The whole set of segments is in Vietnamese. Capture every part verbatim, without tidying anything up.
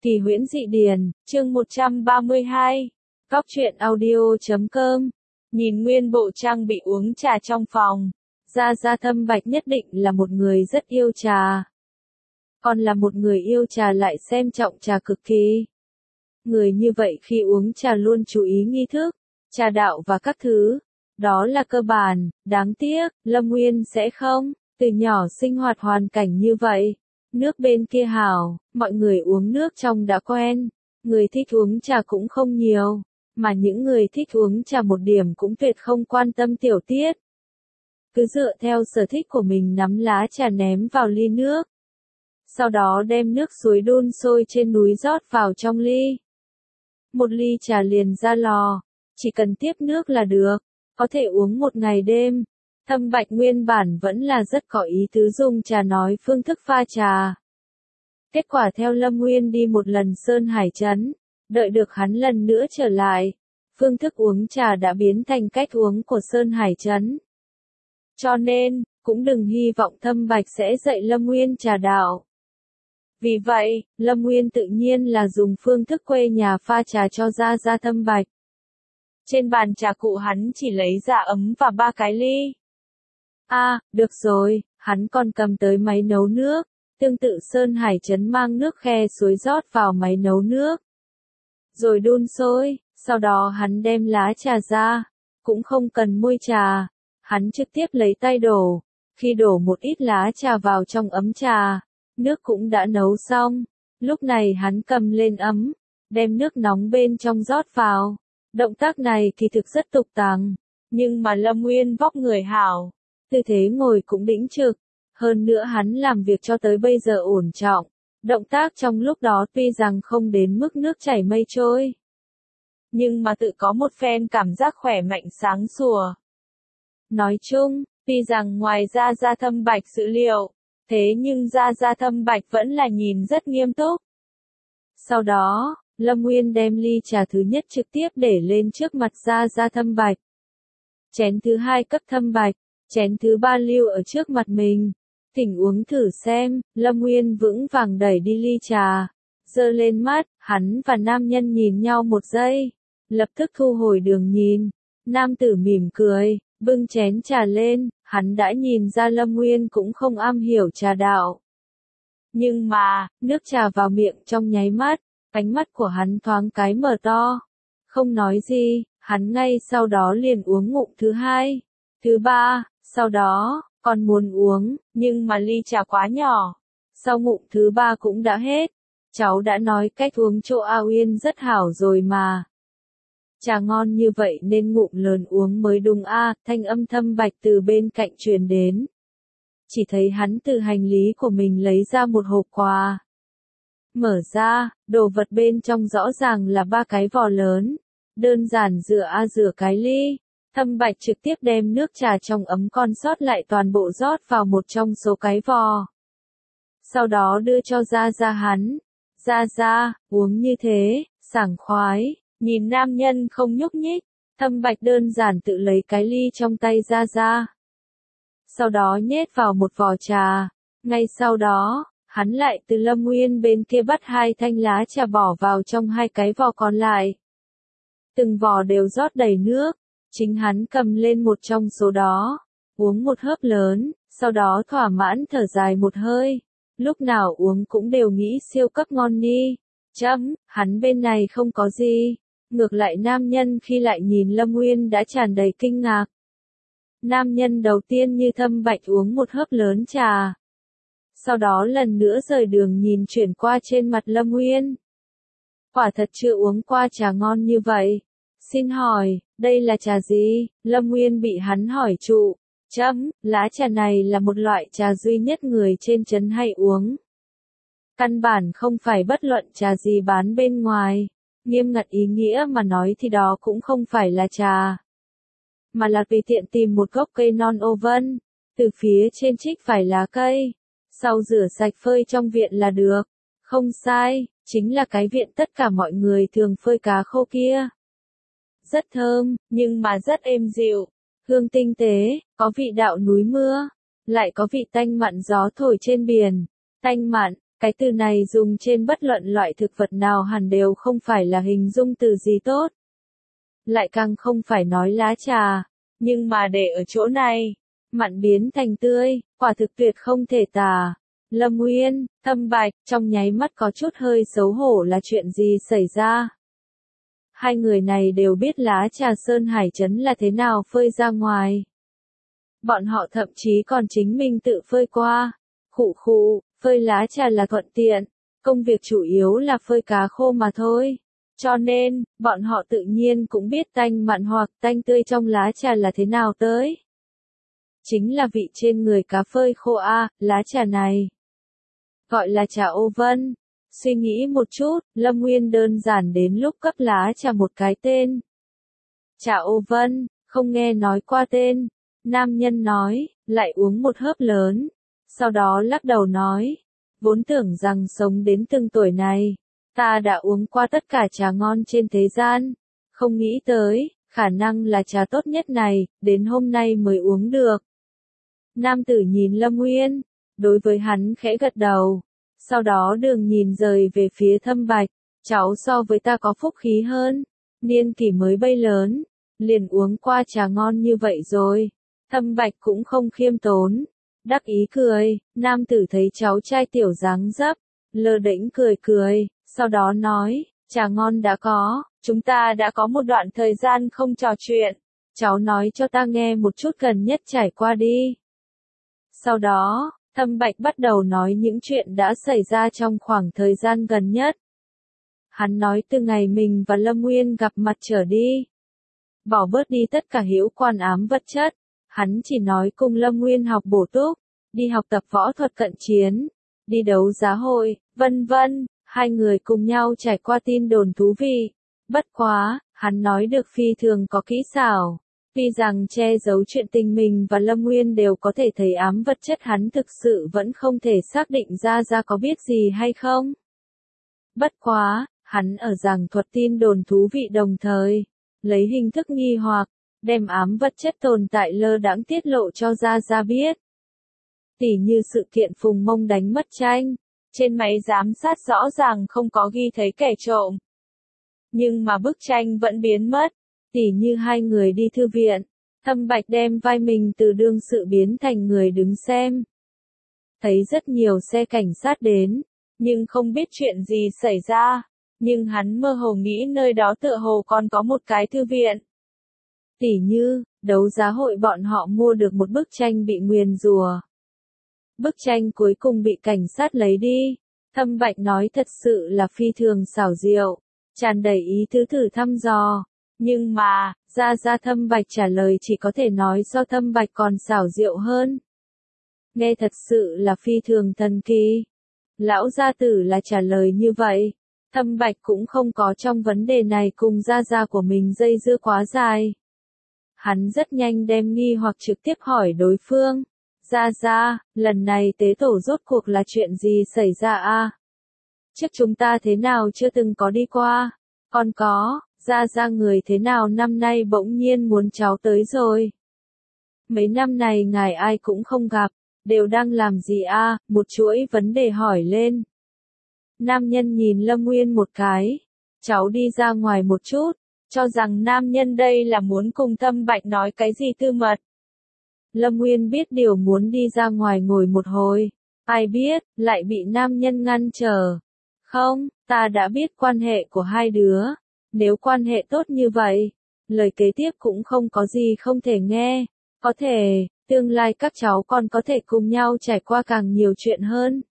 Kỳ huyễn dị điển, chương một trăm ba mươi hai. Góc truyện audio chấm com. Nhìn nguyên bộ trang bị uống trà trong phòng. Gia Gia Thâm Bạch nhất định là một người rất yêu trà. Còn là một người yêu trà lại xem trọng trà cực kỳ. Người như vậy khi uống trà luôn chú ý nghi thức, trà đạo và các thứ. Đó là cơ bản, đáng tiếc, Lâm Nguyên sẽ không, từ nhỏ sinh hoạt hoàn cảnh như vậy. Nước bên kia hảo, mọi người uống nước trong đã quen, người thích uống trà cũng không nhiều, mà những người thích uống trà một điểm cũng tuyệt không quan tâm tiểu tiết. Cứ dựa theo sở thích của mình nắm lá trà ném vào ly nước. Sau đó đem nước suối đun sôi trên núi rót vào trong ly. Một ly trà liền ra lò, chỉ cần tiếp nước là được, có thể uống một ngày đêm. Thâm Bạch nguyên bản vẫn là rất có ý tứ dùng trà nói phương thức pha trà. Kết quả theo Lâm Nguyên đi một lần Sơn Hải Trấn, đợi được hắn lần nữa trở lại, phương thức uống trà đã biến thành cách uống của Sơn Hải Trấn. Cho nên, cũng đừng hy vọng Thâm Bạch sẽ dạy Lâm Nguyên trà đạo. Vì vậy, Lâm Nguyên tự nhiên là dùng phương thức quê nhà pha trà cho Gia Gia Thâm Bạch. Trên bàn trà cụ hắn chỉ lấy ra ấm và ba cái ly. À, được rồi, hắn còn cầm tới máy nấu nước, tương tự Sơn Hải Trấn mang nước khe suối rót vào máy nấu nước. Rồi đun sôi, sau đó hắn đem lá trà ra, cũng không cần muôi trà, hắn trực tiếp lấy tay đổ, khi đổ một ít lá trà vào trong ấm trà, nước cũng đã nấu xong, lúc này hắn cầm lên ấm, đem nước nóng bên trong rót vào. Động tác này kỳ thực rất tục tằng, nhưng mà Lâm Nguyên vóc người hảo. Tư thế ngồi cũng đĩnh trực, hơn nữa hắn làm việc cho tới bây giờ ổn trọng, động tác trong lúc đó tuy rằng không đến mức nước chảy mây trôi, nhưng mà tự có một phen cảm giác khỏe mạnh sáng sủa. Nói chung, tuy rằng ngoài Gia Gia Thâm Bạch dữ liệu, thế nhưng Gia Gia Thâm Bạch vẫn là nhìn rất nghiêm túc. Sau đó, Lâm Nguyên đem ly trà thứ nhất trực tiếp để lên trước mặt Gia Gia Thâm Bạch. Chén thứ hai cấp Thâm Bạch. Chén thứ ba lưu ở trước mặt mình. Thỉnh uống thử xem, Lâm Nguyên vững vàng đẩy đi ly trà. Giơ lên mắt, hắn và nam nhân nhìn nhau một giây. Lập tức thu hồi đường nhìn. Nam tử mỉm cười, bưng chén trà lên, hắn đã nhìn ra Lâm Nguyên cũng không am hiểu trà đạo. Nhưng mà, nước trà vào miệng trong nháy mắt, ánh mắt của hắn thoáng cái mở to. Không nói gì, hắn ngay sau đó liền uống ngụm thứ hai, thứ ba. Sau đó, còn muốn uống, nhưng mà ly trà quá nhỏ. Sau ngụm thứ ba cũng đã hết. Cháu đã nói cách uống chỗ A Uyên rất hảo rồi mà. Trà ngon như vậy nên ngụm lớn uống mới đúng a, thanh âm Thâm Bạch từ bên cạnh truyền đến. Chỉ thấy hắn từ hành lý của mình lấy ra một hộp quà. Mở ra, đồ vật bên trong rõ ràng là ba cái vò lớn. Đơn giản rửa a rửa cái ly. Thâm Bạch trực tiếp đem nước trà trong ấm còn sót lại toàn bộ rót vào một trong số cái vò. Sau đó đưa cho Gia Gia hắn. Gia Gia, uống như thế, sảng khoái, nhìn nam nhân không nhúc nhích, Thâm Bạch đơn giản tự lấy cái ly trong tay Gia Gia. Sau đó nhét vào một vò trà, ngay sau đó, hắn lại từ Lâm Nguyên bên kia bắt hai thanh lá trà bỏ vào trong hai cái vò còn lại. Từng vò đều rót đầy nước. Chính hắn cầm lên một trong số đó, uống một hớp lớn, sau đó thỏa mãn thở dài một hơi. Lúc nào uống cũng đều nghĩ siêu cấp ngon ni. Chấm, hắn bên này không có gì. Ngược lại nam nhân khi lại nhìn Lâm Nguyên đã tràn đầy kinh ngạc. Nam nhân đầu tiên như Thâm Bạch uống một hớp lớn trà. Sau đó lần nữa rời đường nhìn chuyển qua trên mặt Lâm Nguyên. Quả thật chưa uống qua trà ngon như vậy. Xin hỏi, đây là trà gì? Lâm Nguyên bị hắn hỏi trụ. Chấm, lá trà này là một loại trà duy nhất người trên trấn hay uống. Căn bản không phải bất luận trà gì bán bên ngoài. Nghiêm ngặt ý nghĩa mà nói thì đó cũng không phải là trà. Mà là tùy tiện tìm một gốc cây non ô vân. Từ phía trên trích phải lá cây. Sau rửa sạch phơi trong viện là được. Không sai, chính là cái viện tất cả mọi người thường phơi cá khô kia. Rất thơm, nhưng mà rất êm dịu, hương tinh tế, có vị đạo núi mưa, lại có vị tanh mặn gió thổi trên biển, tanh mặn, Cái từ này dùng trên bất luận loại thực vật nào hẳn đều không phải là hình dung từ gì tốt. Lại càng không phải nói lá trà, nhưng mà để ở chỗ này, mặn biến thành tươi, quả thực tuyệt không thể tả. Lâm Nguyên, Thâm Bạch, trong nháy mắt có chút hơi xấu hổ là chuyện gì xảy ra. Hai người này đều biết lá trà Sơn Hải Trấn là thế nào phơi ra ngoài. Bọn họ thậm chí còn chính mình tự phơi qua. Khụ khụ, phơi lá trà là thuận tiện, công việc chủ yếu là phơi cá khô mà thôi. Cho nên, bọn họ tự nhiên cũng biết tanh mặn hoặc tanh tươi trong lá trà là thế nào tới. Chính là vị trên người cá phơi khô a, lá trà này. Gọi là trà ô vân. Suy nghĩ một chút, Lâm Nguyên đơn giản đến lúc cấp lá trà một cái tên. Trà ô vân, không nghe nói qua tên. Nam nhân nói, lại uống một hớp lớn. Sau đó lắc đầu nói, vốn tưởng rằng sống đến từng tuổi này, ta đã uống qua tất cả trà ngon trên thế gian. Không nghĩ tới, khả năng là trà tốt nhất này, đến hôm nay mới uống được. Nam tử nhìn Lâm Nguyên, đối với hắn khẽ gật đầu. Sau đó đường nhìn rời về phía Thâm Bạch, cháu so với ta có phúc khí hơn, niên kỷ mới bay lớn, liền uống qua trà ngon như vậy rồi. Thâm Bạch cũng không khiêm tốn, đắc ý cười, nam tử thấy cháu trai tiểu dáng dấp, lơ đễnh cười cười, sau đó nói, trà ngon đã có, chúng ta đã có một đoạn thời gian không trò chuyện, cháu nói cho ta nghe một chút gần nhất trải qua đi. Sau đó, Thâm Bạch bắt đầu nói những chuyện đã xảy ra trong khoảng thời gian gần nhất. Hắn nói từ ngày mình và Lâm Nguyên gặp mặt trở đi. Bỏ bớt đi tất cả hữu quan ám vật chất. Hắn chỉ nói cùng Lâm Nguyên học bổ túc, đi học tập võ thuật cận chiến, đi đấu giá hội, vân vân. Hai người cùng nhau trải qua tin đồn thú vị. Bất quá, hắn nói được phi thường có kỹ xảo. Tuy rằng che giấu chuyện tình mình và Lâm Nguyên đều có thể thấy ám vật chất, hắn thực sự vẫn không thể xác định ra ra có biết gì hay không. Bất quá, hắn ở giảng thuật tin đồn thú vị đồng thời, lấy hình thức nghi hoặc, đem ám vật chất tồn tại lơ đãng tiết lộ cho ra ra biết. Tỉ như sự kiện Phùng Mông đánh mất tranh, trên máy giám sát rõ ràng không có ghi thấy kẻ trộm. Nhưng mà bức tranh vẫn biến mất. Tỉ như hai người đi thư viện, Thâm Bạch đem vai mình từ đương sự biến thành người đứng xem. Thấy rất nhiều xe cảnh sát đến, nhưng không biết chuyện gì xảy ra, nhưng hắn mơ hồ nghĩ nơi đó tựa hồ còn có một cái thư viện. Tỉ như, đấu giá hội bọn họ mua được một bức tranh bị nguyền rủa. Bức tranh cuối cùng bị cảnh sát lấy đi. Thâm Bạch nói thật sự là phi thường xảo diệu, tràn đầy ý tứ thử thăm dò. Nhưng mà, ra ra Thâm Bạch trả lời chỉ có thể nói do Thâm Bạch còn xảo diệu hơn. Nghe thật sự là phi thường thần kỳ. Lão gia tử là trả lời như vậy. Thâm Bạch cũng không có trong vấn đề này cùng gia gia của mình dây dưa quá dài. Hắn rất nhanh đem nghi hoặc trực tiếp hỏi đối phương. Gia gia, lần này tế tổ rốt cuộc là chuyện gì xảy ra a? Trước chúng ta thế nào chưa từng có đi qua? Còn có, gia gia người thế nào năm nay bỗng nhiên muốn cháu tới rồi? Mấy năm này ngài ai cũng không gặp, đều đang làm gì a? Một chuỗi vấn đề hỏi lên. Nam nhân nhìn Lâm Nguyên một cái. Cháu đi ra ngoài một chút, cho rằng nam nhân đây là muốn cùng Thâm Bạch nói cái gì tư mật. Lâm Nguyên biết điều muốn đi ra ngoài ngồi một hồi. Ai biết, lại bị nam nhân ngăn trở. Không, ta đã biết quan hệ của hai đứa. Nếu quan hệ tốt như vậy, lời kế tiếp cũng không có gì không thể nghe. Có thể, tương lai các cháu còn có thể cùng nhau trải qua càng nhiều chuyện hơn.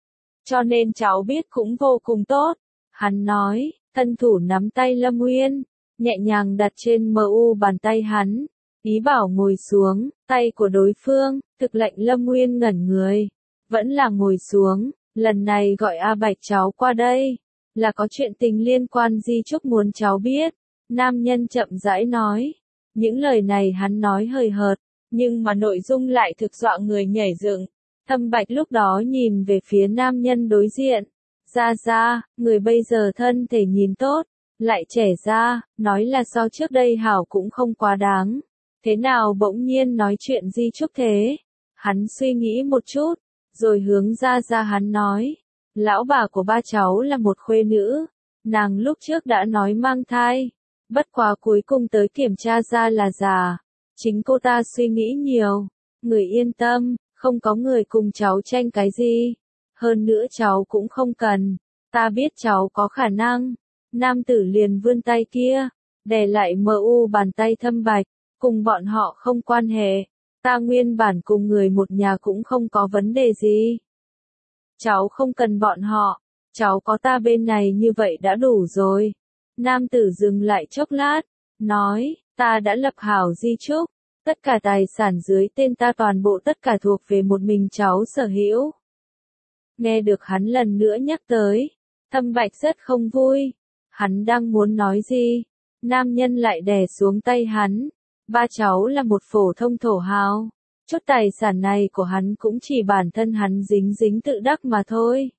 Cho nên cháu biết cũng vô cùng tốt. Hắn nói, thân thủ nắm tay Lâm Nguyên, nhẹ nhàng đặt trên mờ u bàn tay hắn. Ý bảo ngồi xuống, tay của đối phương, thực lệnh Lâm Nguyên ngẩn người. Vẫn là ngồi xuống, lần này gọi A Bạch cháu qua đây. Là có chuyện tình liên quan Di Trúc muốn cháu biết. Nam nhân chậm rãi nói. Những lời này hắn nói hời hợt, nhưng mà nội dung lại thực dọa người nhảy dựng. Thâm Bạch lúc đó nhìn về phía nam nhân đối diện. Ra ra, người bây giờ thân thể nhìn tốt, lại trẻ ra, nói là so trước đây hảo cũng không quá đáng. Thế nào bỗng nhiên nói chuyện Di Trúc thế? Hắn suy nghĩ một chút, rồi hướng ra ra hắn nói. Lão bà của ba cháu là một khuê nữ, nàng lúc trước đã nói mang thai, bất quá cuối cùng tới kiểm tra ra là già. Chính cô ta suy nghĩ nhiều, người yên tâm, không có người cùng cháu tranh cái gì. Hơn nữa cháu cũng không cần, ta biết cháu có khả năng. Nam tử liền vươn tay kia, đè lại mờ u bàn tay Thâm Bạch, cùng bọn họ không quan hệ. Ta nguyên bản cùng người một nhà cũng không có vấn đề gì. Cháu không cần bọn họ, cháu có ta bên này như vậy đã đủ rồi. Nam tử dừng lại chốc lát, nói, ta đã lập hảo di chúc, tất cả tài sản dưới tên ta toàn bộ tất cả thuộc về một mình cháu sở hữu. Nghe được hắn lần nữa nhắc tới, Thâm Bạch rất không vui. Hắn đang muốn nói gì, nam nhân lại đè xuống tay hắn. Ba cháu là một phổ thông thổ hào, chút tài sản này của hắn cũng chỉ bản thân hắn dính dính tự đắc mà thôi.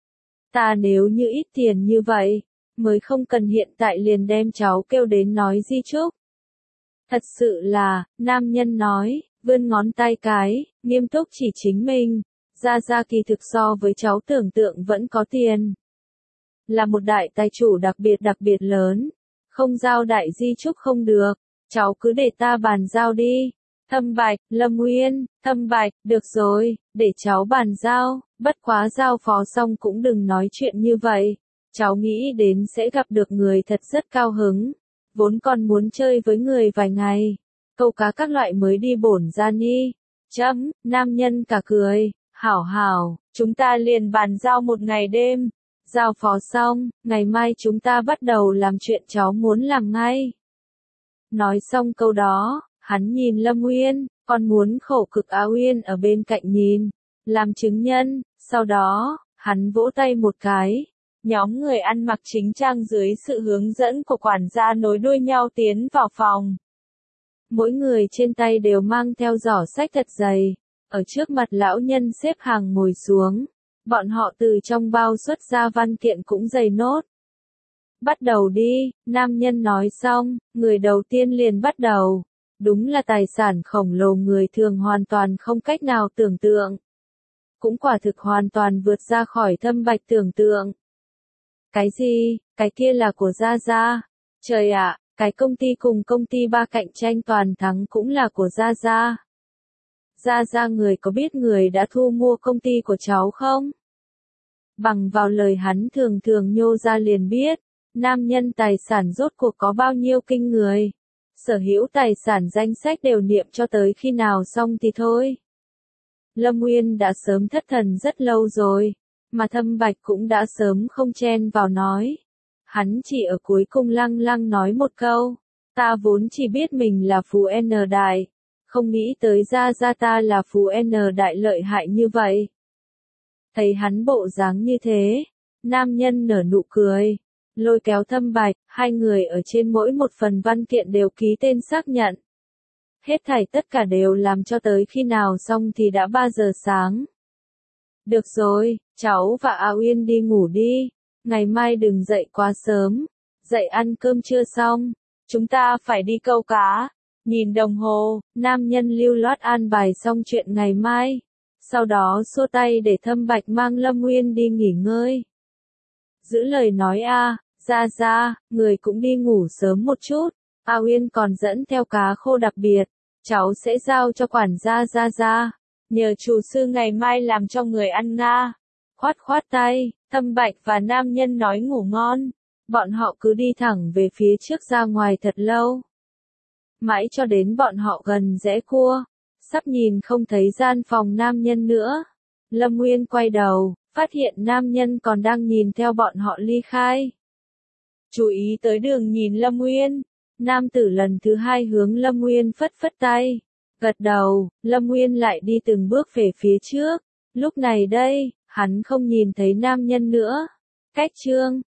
Ta nếu như ít tiền như vậy, mới không cần hiện tại liền đem cháu kêu đến nói di chúc. Thật sự là, nam nhân nói, vươn ngón tay cái, nghiêm túc chỉ chính mình. Gia Gia kỳ thực so với cháu tưởng tượng vẫn có tiền. Là một đại tài chủ đặc biệt đặc biệt lớn. Không giao đại di chúc không được. Cháu cứ để ta bàn giao đi. Thâm Bạch, Lâm Nguyên, Thâm Bạch, được rồi, để cháu bàn giao. Bất quá giao phó xong cũng đừng nói chuyện như vậy. Cháu nghĩ đến sẽ gặp được người thật rất cao hứng. Vốn còn muốn chơi với người vài ngày. Câu cá các loại mới đi bổn ra ni. Chấm, nam nhân cả cười. Hảo hảo, chúng ta liền bàn giao một ngày đêm. Giao phó xong, ngày mai chúng ta bắt đầu làm chuyện cháu muốn làm ngay. Nói xong câu đó, hắn nhìn Lâm Uyên, còn muốn khổ cực Á Uyên ở bên cạnh nhìn, làm chứng nhân. Sau đó, hắn vỗ tay một cái. Nhóm người ăn mặc chính trang dưới sự hướng dẫn của quản gia nối đuôi nhau tiến vào phòng. Mỗi người trên tay đều mang theo giỏ sách thật dày. Ở trước mặt lão nhân xếp hàng ngồi xuống. Bọn họ từ trong bao xuất ra văn kiện cũng dày nốt. Bắt đầu đi, nam nhân nói xong, người đầu tiên liền bắt đầu. Đúng là tài sản khổng lồ người thường hoàn toàn không cách nào tưởng tượng. Cũng quả thực hoàn toàn vượt ra khỏi Thâm Bạch tưởng tượng. Cái gì, cái kia là của Gia Gia. Trời ạ, cái công ty cùng công ty ba cạnh tranh toàn thắng cũng là của Gia Gia. Gia Gia người có biết người đã thu mua công ty của cháu không? Bằng vào lời hắn thường thường nhô ra liền biết, nam nhân tài sản rốt cuộc có bao nhiêu kinh người. Sở hữu tài sản danh sách đều niệm cho tới khi nào xong thì thôi. Lâm Nguyên đã sớm thất thần rất lâu rồi, mà Thâm Bạch cũng đã sớm không chen vào nói. Hắn chỉ ở cuối cùng lăng lăng nói một câu, ta vốn chỉ biết mình là phú N đại. Không nghĩ tới Gia Gia ta là phú N đại lợi hại như vậy. Thấy hắn bộ dáng như thế, nam nhân nở nụ cười, lôi kéo Thâm Bạch, hai người ở trên mỗi một phần văn kiện đều ký tên xác nhận. Hết thảy tất cả đều làm cho tới khi nào xong thì đã ba giờ sáng. Được rồi, cháu và A Uyên đi ngủ đi, ngày mai đừng dậy quá sớm, dậy ăn cơm trưa xong, chúng ta phải đi câu cá. Nhìn đồng hồ, nam nhân lưu loát an bài xong chuyện ngày mai. Sau đó xua tay để Thâm Bạch mang Lâm Nguyên đi nghỉ ngơi. Giữ lời nói a, Gia Gia, người cũng đi ngủ sớm một chút. A Uyên còn dẫn theo cá khô đặc biệt. Cháu sẽ giao cho quản gia Gia Gia. Nhờ chủ sư ngày mai làm cho người ăn nga. Khoát khoát tay, Thâm Bạch và nam nhân nói ngủ ngon. Bọn họ cứ đi thẳng về phía trước ra ngoài thật lâu. Mãi cho đến bọn họ gần rẽ cua, sắp nhìn không thấy gian phòng nam nhân nữa. Lâm Nguyên quay đầu, phát hiện nam nhân còn đang nhìn theo bọn họ ly khai. Chú ý tới đường nhìn Lâm Nguyên, nam tử lần thứ hai hướng Lâm Nguyên phất phất tay. Gật đầu, Lâm Nguyên lại đi từng bước về phía trước. Lúc này đây, hắn không nhìn thấy nam nhân nữa. Cách chương